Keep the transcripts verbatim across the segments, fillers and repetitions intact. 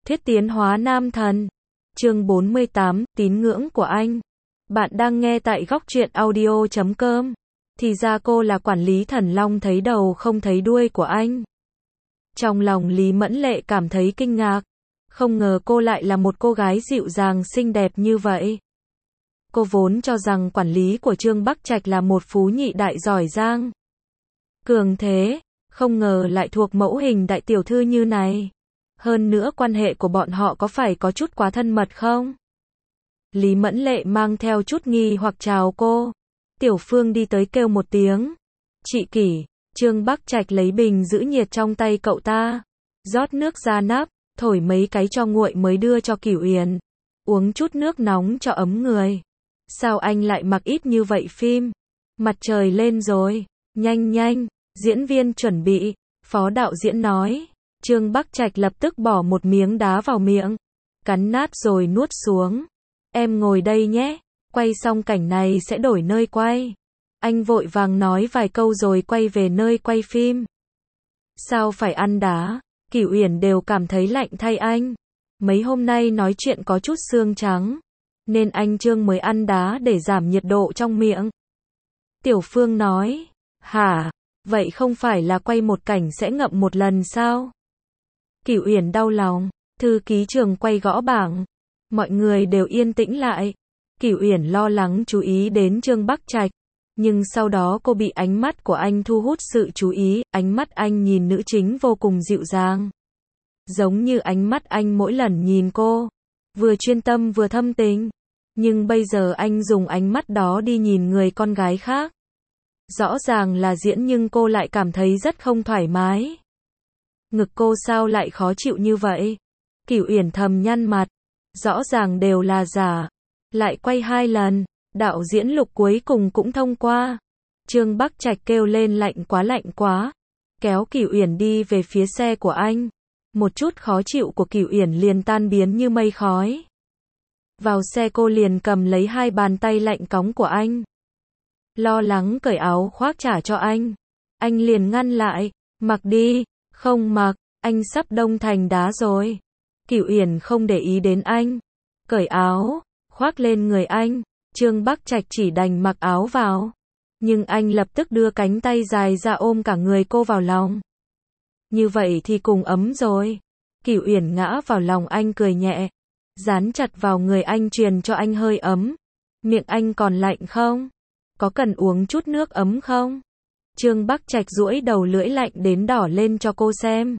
Thuyết tiến hóa nam thần. Chương bốn mươi tám, tín ngưỡng của anh. Bạn đang nghe tại góc truyện audio chấm com. Thì ra cô là quản lý thần long thấy đầu không thấy đuôi của anh. Trong lòng Lý Mẫn Lệ cảm thấy kinh ngạc. Không ngờ cô lại là một cô gái dịu dàng xinh đẹp như vậy. Cô vốn cho rằng quản lý của Trương Bắc Trạch là một phú nhị đại giỏi giang. Cường thế, không ngờ lại thuộc mẫu hình đại tiểu thư như này. Hơn nữa quan hệ của bọn họ có phải có chút quá thân mật không? Lý Mẫn Lệ mang theo chút nghi hoặc chào cô. Tiểu Phương đi tới kêu một tiếng. Chị Kỷ. Trương Bắc Trạch lấy bình giữ nhiệt trong tay cậu ta. Rót nước ra nắp, thổi mấy cái cho nguội mới đưa cho Cửu Uyển. Uống chút nước nóng cho ấm người. Sao anh lại mặc ít như vậy phim? Mặt trời lên rồi. Nhanh nhanh, diễn viên chuẩn bị. Phó đạo diễn nói. Trương Bắc Trạch lập tức bỏ một miếng đá vào miệng. Cắn nát rồi nuốt xuống. Em ngồi đây nhé. Quay xong cảnh này sẽ đổi nơi quay. Anh vội vàng nói vài câu rồi quay về nơi quay phim. Sao phải ăn đá? Cửu Uyển đều cảm thấy lạnh thay anh. Mấy hôm nay nói chuyện có chút xương trắng. Nên anh Trương mới ăn đá để giảm nhiệt độ trong miệng. Tiểu Phương nói. Hả? Vậy không phải là quay một cảnh sẽ ngậm một lần sao? Cửu Uyển đau lòng. Thư ký trường quay gõ bảng. Mọi người đều yên tĩnh lại. Cửu Uyển lo lắng chú ý đến Trương Bắc Trạch. Nhưng sau đó cô bị ánh mắt của anh thu hút sự chú ý. Ánh mắt anh nhìn nữ chính vô cùng dịu dàng. Giống như ánh mắt anh mỗi lần nhìn cô. Vừa chuyên tâm vừa thâm tình. Nhưng bây giờ anh dùng ánh mắt đó đi nhìn người con gái khác. Rõ ràng là diễn nhưng cô lại cảm thấy rất không thoải mái. Ngực cô sao lại khó chịu như vậy? Cửu Uyển thầm nhăn mặt. Rõ ràng đều là giả. Lại quay hai lần. Đạo diễn Lục cuối cùng cũng thông qua. Trương Bắc Trạch kêu lên lạnh quá lạnh quá. Kéo Cửu Uyển đi về phía xe của anh. Một chút khó chịu của Cửu Uyển liền tan biến như mây khói. Vào xe cô liền cầm lấy hai bàn tay lạnh cóng của anh. Lo lắng cởi áo khoác trả cho anh. Anh liền ngăn lại. Mặc đi. Không mặc. Anh sắp đông thành đá rồi. Cửu Uyển không để ý đến anh. Cởi áo. Khoác lên người anh. Trương Bắc Trạch chỉ đành mặc áo vào. Nhưng anh lập tức đưa cánh tay dài ra ôm cả người cô vào lòng. Như vậy thì cùng ấm rồi. Cửu Uyển ngã vào lòng anh cười nhẹ. Dán chặt vào người anh truyền cho anh hơi ấm. Miệng anh còn lạnh không? Có cần uống chút nước ấm không? Trương Bắc Trạch duỗi đầu lưỡi lạnh đến đỏ lên cho cô xem.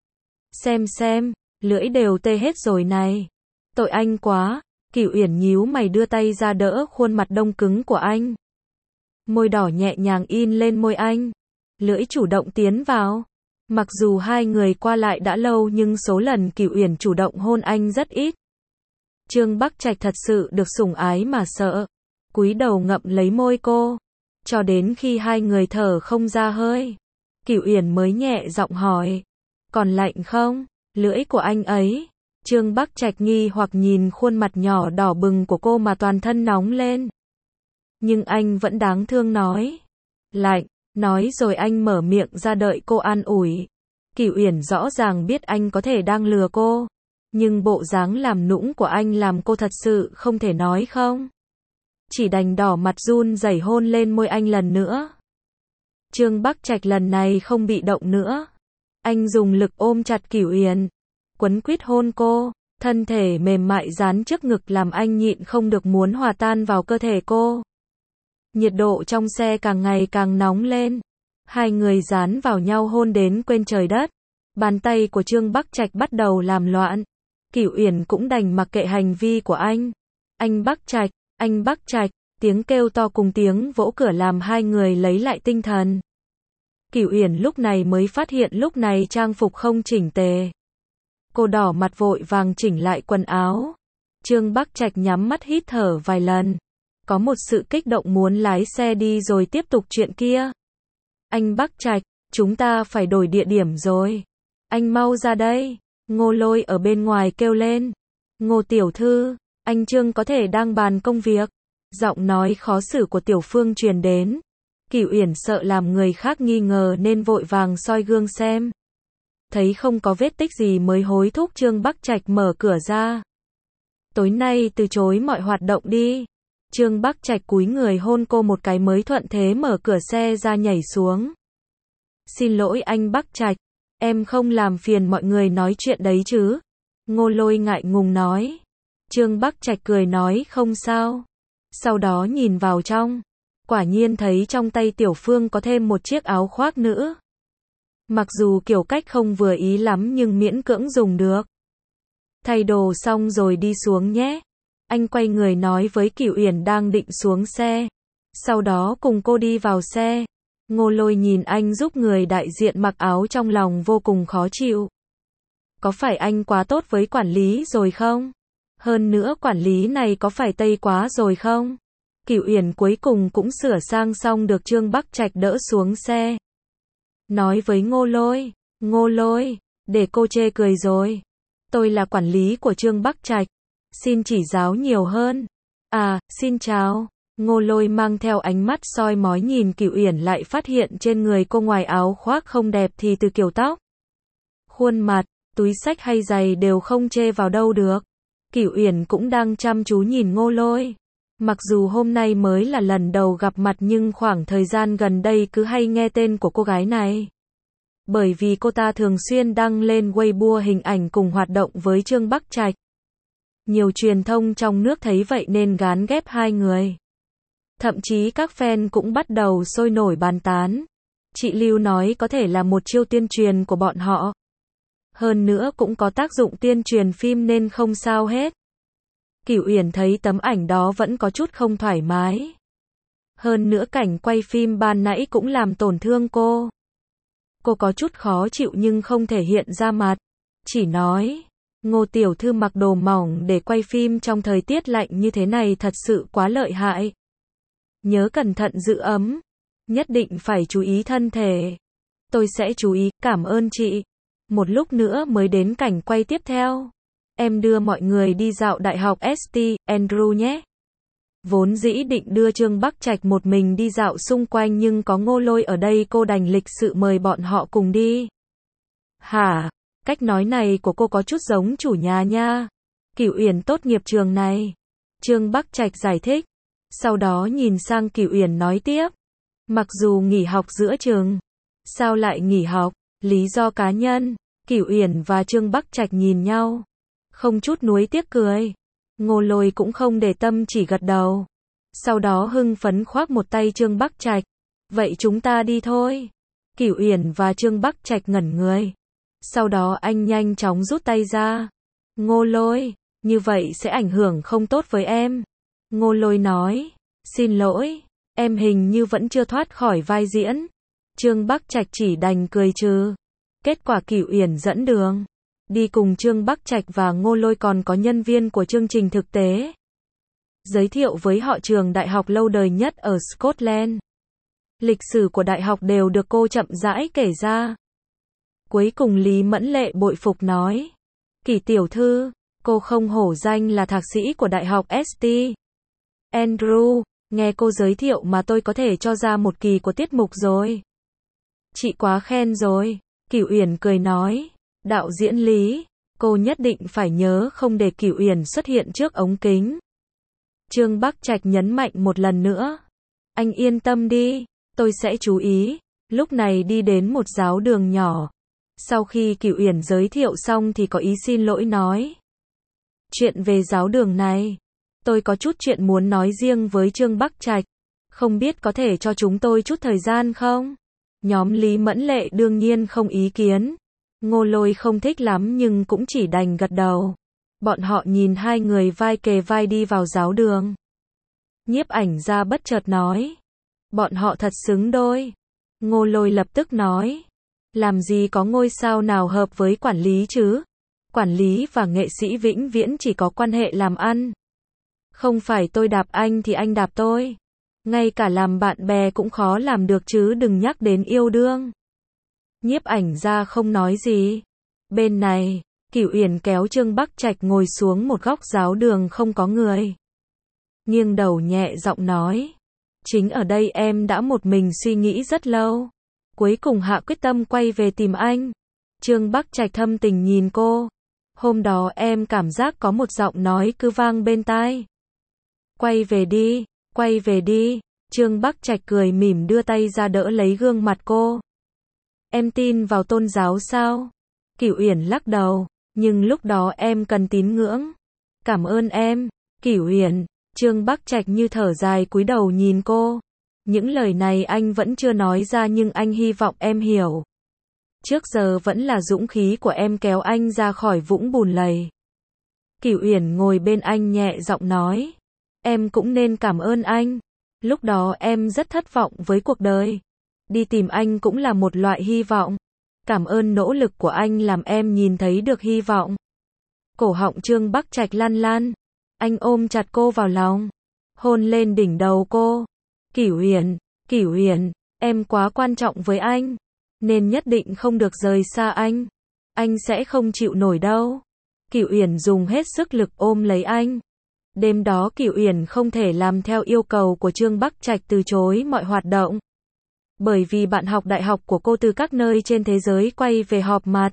Xem xem, lưỡi đều tê hết rồi này. Tội anh quá. Cửu Uyển nhíu mày đưa tay ra đỡ khuôn mặt đông cứng của anh. Môi đỏ nhẹ nhàng in lên môi anh. Lưỡi chủ động tiến vào. Mặc dù hai người qua lại đã lâu nhưng số lần Cửu Uyển chủ động hôn anh rất ít. Trương Bắc Trạch thật sự được sủng ái mà sợ. Cúi đầu ngậm lấy môi cô. Cho đến khi hai người thở không ra hơi. Cửu Uyển mới nhẹ giọng hỏi. Còn lạnh không? Lưỡi của anh ấy. Trương Bắc Trạch nghi hoặc nhìn khuôn mặt nhỏ đỏ bừng của cô mà toàn thân nóng lên. Nhưng anh vẫn đáng thương nói. Lạnh. Nói rồi anh mở miệng ra đợi cô an ủi. Cửu Uyển rõ ràng biết anh có thể đang lừa cô. Nhưng bộ dáng làm nũng của anh làm cô thật sự không thể nói không. Chỉ đành đỏ mặt run rẩy hôn lên môi anh lần nữa. Trương Bắc Trạch lần này không bị động nữa. Anh dùng lực ôm chặt Cửu Uyển. Quấn quýt hôn cô. Thân thể mềm mại dán trước ngực làm anh nhịn không được muốn hòa tan vào cơ thể cô. Nhiệt độ trong xe càng ngày càng nóng lên. Hai người dán vào nhau hôn đến quên trời đất. Bàn tay của Trương Bắc Trạch bắt đầu làm loạn. Cửu Uyển cũng đành mặc kệ hành vi của anh. Anh Bắc Trạch, anh Bắc Trạch, tiếng kêu to cùng tiếng vỗ cửa làm hai người lấy lại tinh thần. Cửu Uyển lúc này mới phát hiện lúc này trang phục không chỉnh tề. Cô đỏ mặt vội vàng chỉnh lại quần áo. Trương Bắc Trạch nhắm mắt hít thở vài lần. Có một sự kích động muốn lái xe đi rồi tiếp tục chuyện kia. Anh Bắc Trạch, chúng ta phải đổi địa điểm rồi. Anh mau ra đây. Ngô Lôi ở bên ngoài kêu lên. Ngô tiểu thư, anh Trương có thể đang bàn công việc. Giọng nói khó xử của Tiểu Phương truyền đến. Cửu Uyển sợ làm người khác nghi ngờ nên vội vàng soi gương xem. thấy không có vết tích gì mới hối thúc Trương Bắc Trạch mở cửa ra. Tối nay từ chối mọi hoạt động đi. Trương Bắc Trạch cúi người hôn cô một cái mới thuận thế mở cửa xe ra nhảy xuống. Xin lỗi anh Bắc Trạch, em không làm phiền mọi người nói chuyện đấy chứ. Ngô Lôi ngại ngùng nói. Trương Bắc Trạch cười nói không sao. Sau đó nhìn vào trong. Quả nhiên thấy trong tay Tiểu Phương có thêm một chiếc áo khoác nữa. Mặc dù kiểu cách không vừa ý lắm nhưng miễn cưỡng dùng được. Thay đồ xong rồi đi xuống nhé. Anh quay người nói với Cửu Uyển đang định xuống xe. Sau đó cùng cô đi vào xe. Ngô Lôi nhìn anh giúp người đại diện mặc áo trong lòng vô cùng khó chịu. Có phải anh quá tốt với quản lý rồi không? Hơn nữa quản lý này có phải tây quá rồi không? Cửu Uyển cuối cùng cũng sửa sang xong được Trương Bắc Trạch đỡ xuống xe. Nói với Ngô Lôi, Ngô Lôi, để cô chê cười rồi. Tôi là quản lý của Trương Bắc Trạch. Xin chỉ giáo nhiều hơn. À, xin chào. Ngô Lôi mang theo ánh mắt soi mói nhìn Cửu Uyển lại phát hiện trên người cô ngoài áo khoác không đẹp thì từ kiểu tóc, khuôn mặt, túi xách hay giày đều không chê vào đâu được. Cửu Uyển cũng đang chăm chú nhìn Ngô Lôi. Mặc dù hôm nay mới là lần đầu gặp mặt nhưng khoảng thời gian gần đây cứ hay nghe tên của cô gái này. Bởi vì cô ta thường xuyên đăng lên Weibo hình ảnh cùng hoạt động với Trương Bắc Trạch. Nhiều truyền thông trong nước thấy vậy nên gán ghép hai người. Thậm chí các fan cũng bắt đầu sôi nổi bàn tán. Chị Lưu nói có thể là một chiêu tuyên truyền của bọn họ. Hơn nữa cũng có tác dụng tuyên truyền phim nên không sao hết. Cửu Uyển thấy tấm ảnh đó vẫn có chút không thoải mái. Hơn nữa cảnh quay phim ban nãy cũng làm tổn thương cô. Cô có chút khó chịu nhưng không thể hiện ra mặt. Chỉ nói, Ngô tiểu thư mặc đồ mỏng để quay phim trong thời tiết lạnh như thế này thật sự quá lợi hại. Nhớ cẩn thận giữ ấm. Nhất định phải chú ý thân thể. Tôi sẽ chú ý, cảm ơn chị. Một lúc nữa mới đến cảnh quay tiếp theo. Em đưa mọi người đi dạo đại học ét tê, Andrew nhé. Vốn dĩ định đưa Trương Bắc Trạch một mình đi dạo xung quanh nhưng có Ngô Lôi ở đây cô đành lịch sự mời bọn họ cùng đi. Hả? Cách nói này của cô có chút giống chủ nhà nha. Cửu Uyển tốt nghiệp trường này. Trương Bắc Trạch giải thích. Sau đó nhìn sang Cửu Uyển nói tiếp. Mặc dù nghỉ học giữa trường. Sao lại nghỉ học? Lý do cá nhân. Cửu Uyển và Trương Bắc Trạch nhìn nhau. Không chút nuối tiếc cười. Ngô Lôi cũng không để tâm chỉ gật đầu. Sau đó hưng phấn khoác một tay Trương Bắc Trạch. Vậy chúng ta đi thôi. Cửu Uyển và Trương Bắc Trạch ngẩn người. Sau đó anh nhanh chóng rút tay ra. Ngô Lôi, như vậy sẽ ảnh hưởng không tốt với em. Ngô Lôi nói. Xin lỗi, em hình như vẫn chưa thoát khỏi vai diễn. Trương Bắc Trạch chỉ đành cười trừ. Kết quả Cửu Uyển dẫn đường. Đi cùng Trương Bắc Trạch và Ngô Lôi còn có nhân viên của chương trình thực tế. Giới thiệu với họ trường đại học lâu đời nhất ở Scotland. Lịch sử của đại học đều được cô chậm rãi kể ra. Cuối cùng Lý Mẫn Lệ bội phục nói. Kỷ tiểu thư, cô không hổ danh là thạc sĩ của đại học ét tê. Andrew, nghe cô giới thiệu mà tôi có thể cho ra một kỳ của tiết mục rồi. Chị quá khen rồi. Cửu Uyển cười nói. Đạo diễn Lý, cô nhất định phải nhớ không để Cửu Uyển xuất hiện trước ống kính. Trương Bắc Trạch nhấn mạnh một lần nữa. Anh yên tâm đi, tôi sẽ chú ý. Lúc này đi đến một giáo đường nhỏ. Sau khi Cửu Uyển giới thiệu xong thì có ý xin lỗi nói. Chuyện về giáo đường này, tôi có chút chuyện muốn nói riêng với Trương Bắc Trạch. Không biết có thể cho chúng tôi chút thời gian không? Nhóm Lý Mẫn Lệ đương nhiên không ý kiến. Ngô Lôi không thích lắm nhưng cũng chỉ đành gật đầu. Bọn họ nhìn hai người vai kề vai đi vào giáo đường. Nhiếp ảnh ra bất chợt nói. Bọn họ thật xứng đôi. Ngô Lôi lập tức nói. Làm gì có ngôi sao nào hợp với quản lý chứ? Quản lý và nghệ sĩ vĩnh viễn chỉ có quan hệ làm ăn. Không phải tôi đạp anh thì anh đạp tôi. Ngay cả làm bạn bè cũng khó làm được chứ đừng nhắc đến yêu đương. Nhiếp ảnh ra không nói gì. Bên này, Cửu Uyển kéo Trương Bắc Trạch ngồi xuống một góc giáo đường không có người. Nghiêng đầu nhẹ giọng nói. Chính ở đây em đã một mình suy nghĩ rất lâu. Cuối cùng hạ quyết tâm quay về tìm anh. Trương Bắc Trạch thâm tình nhìn cô. Hôm đó em cảm giác có một giọng nói cứ vang bên tai. Quay về đi, quay về đi. Trương Bắc Trạch cười mỉm đưa tay ra đỡ lấy gương mặt cô. Em tin vào tôn giáo sao? Cửu Uyển lắc đầu, nhưng lúc đó em cần tín ngưỡng. Cảm ơn em, Cửu Uyển. Trương Bắc Trạch như thở dài cúi đầu nhìn cô. Những lời này anh vẫn chưa nói ra nhưng anh hy vọng em hiểu. Trước giờ vẫn là dũng khí của em kéo anh ra khỏi vũng bùn lầy. Cửu Uyển ngồi bên anh nhẹ giọng nói. Em cũng nên cảm ơn anh. Lúc đó em rất thất vọng với cuộc đời. Đi tìm anh cũng là một loại hy vọng. Cảm ơn nỗ lực của anh làm em nhìn thấy được hy vọng. Cổ họng Trương Bắc Trạch lăn lăn. Anh ôm chặt cô vào lòng. Hôn lên đỉnh đầu cô. Cửu Uyển, Cửu Uyển, em quá quan trọng với anh. Nên nhất định không được rời xa anh. Anh sẽ không chịu nổi đâu. Cửu Uyển dùng hết sức lực ôm lấy anh. Đêm đó Cửu Uyển không thể làm theo yêu cầu của Trương Bắc Trạch từ chối mọi hoạt động. Bởi vì bạn học đại học của cô từ các nơi trên thế giới quay về họp mặt.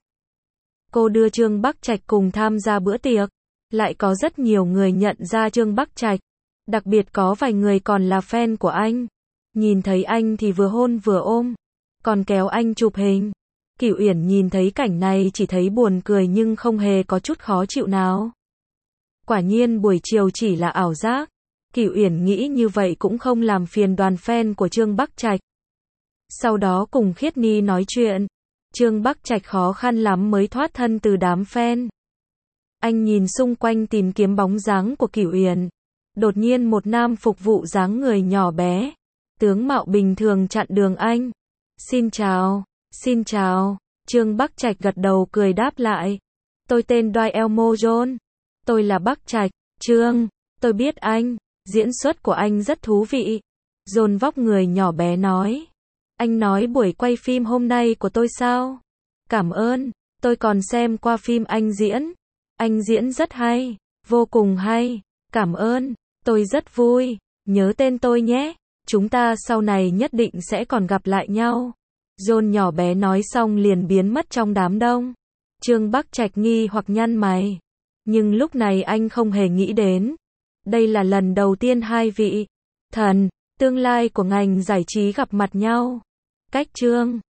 Cô đưa Trương Bắc Trạch cùng tham gia bữa tiệc. Lại có rất nhiều người nhận ra Trương Bắc Trạch. Đặc biệt có vài người còn là fan của anh. Nhìn thấy anh thì vừa hôn vừa ôm. Còn kéo anh chụp hình. Cửu Uyển nhìn thấy cảnh này chỉ thấy buồn cười nhưng không hề có chút khó chịu nào. Quả nhiên buổi chiều chỉ là ảo giác. Cửu Uyển nghĩ như vậy cũng không làm phiền đoàn fan của Trương Bắc Trạch. Sau đó cùng Khiết Ni nói chuyện. Trương Bắc Trạch khó khăn lắm mới thoát thân từ đám fan. Anh nhìn xung quanh tìm kiếm bóng dáng của Cửu Uyển. Đột nhiên một nam phục vụ dáng người nhỏ bé, tướng mạo bình thường chặn đường anh. Xin chào, xin chào. Trương Bắc Trạch gật đầu cười đáp lại. Tôi tên Dwight Elmo John. Tôi là Bắc Trạch. Trương, tôi biết anh. Diễn xuất của anh rất thú vị. John vóc người nhỏ bé nói. Anh nói buổi quay phim hôm nay của tôi sao? Cảm ơn. Tôi còn xem qua phim anh diễn. Anh diễn rất hay. Vô cùng hay. Cảm ơn. Tôi rất vui. Nhớ tên tôi nhé. Chúng ta sau này nhất định sẽ còn gặp lại nhau. John nhỏ bé nói xong liền biến mất trong đám đông. Trương Bắc Trạch nghi hoặc nhăn mày. Nhưng lúc này anh không hề nghĩ đến. Đây là lần đầu tiên hai vị thần tương lai của ngành giải trí gặp mặt nhau. Cách Trương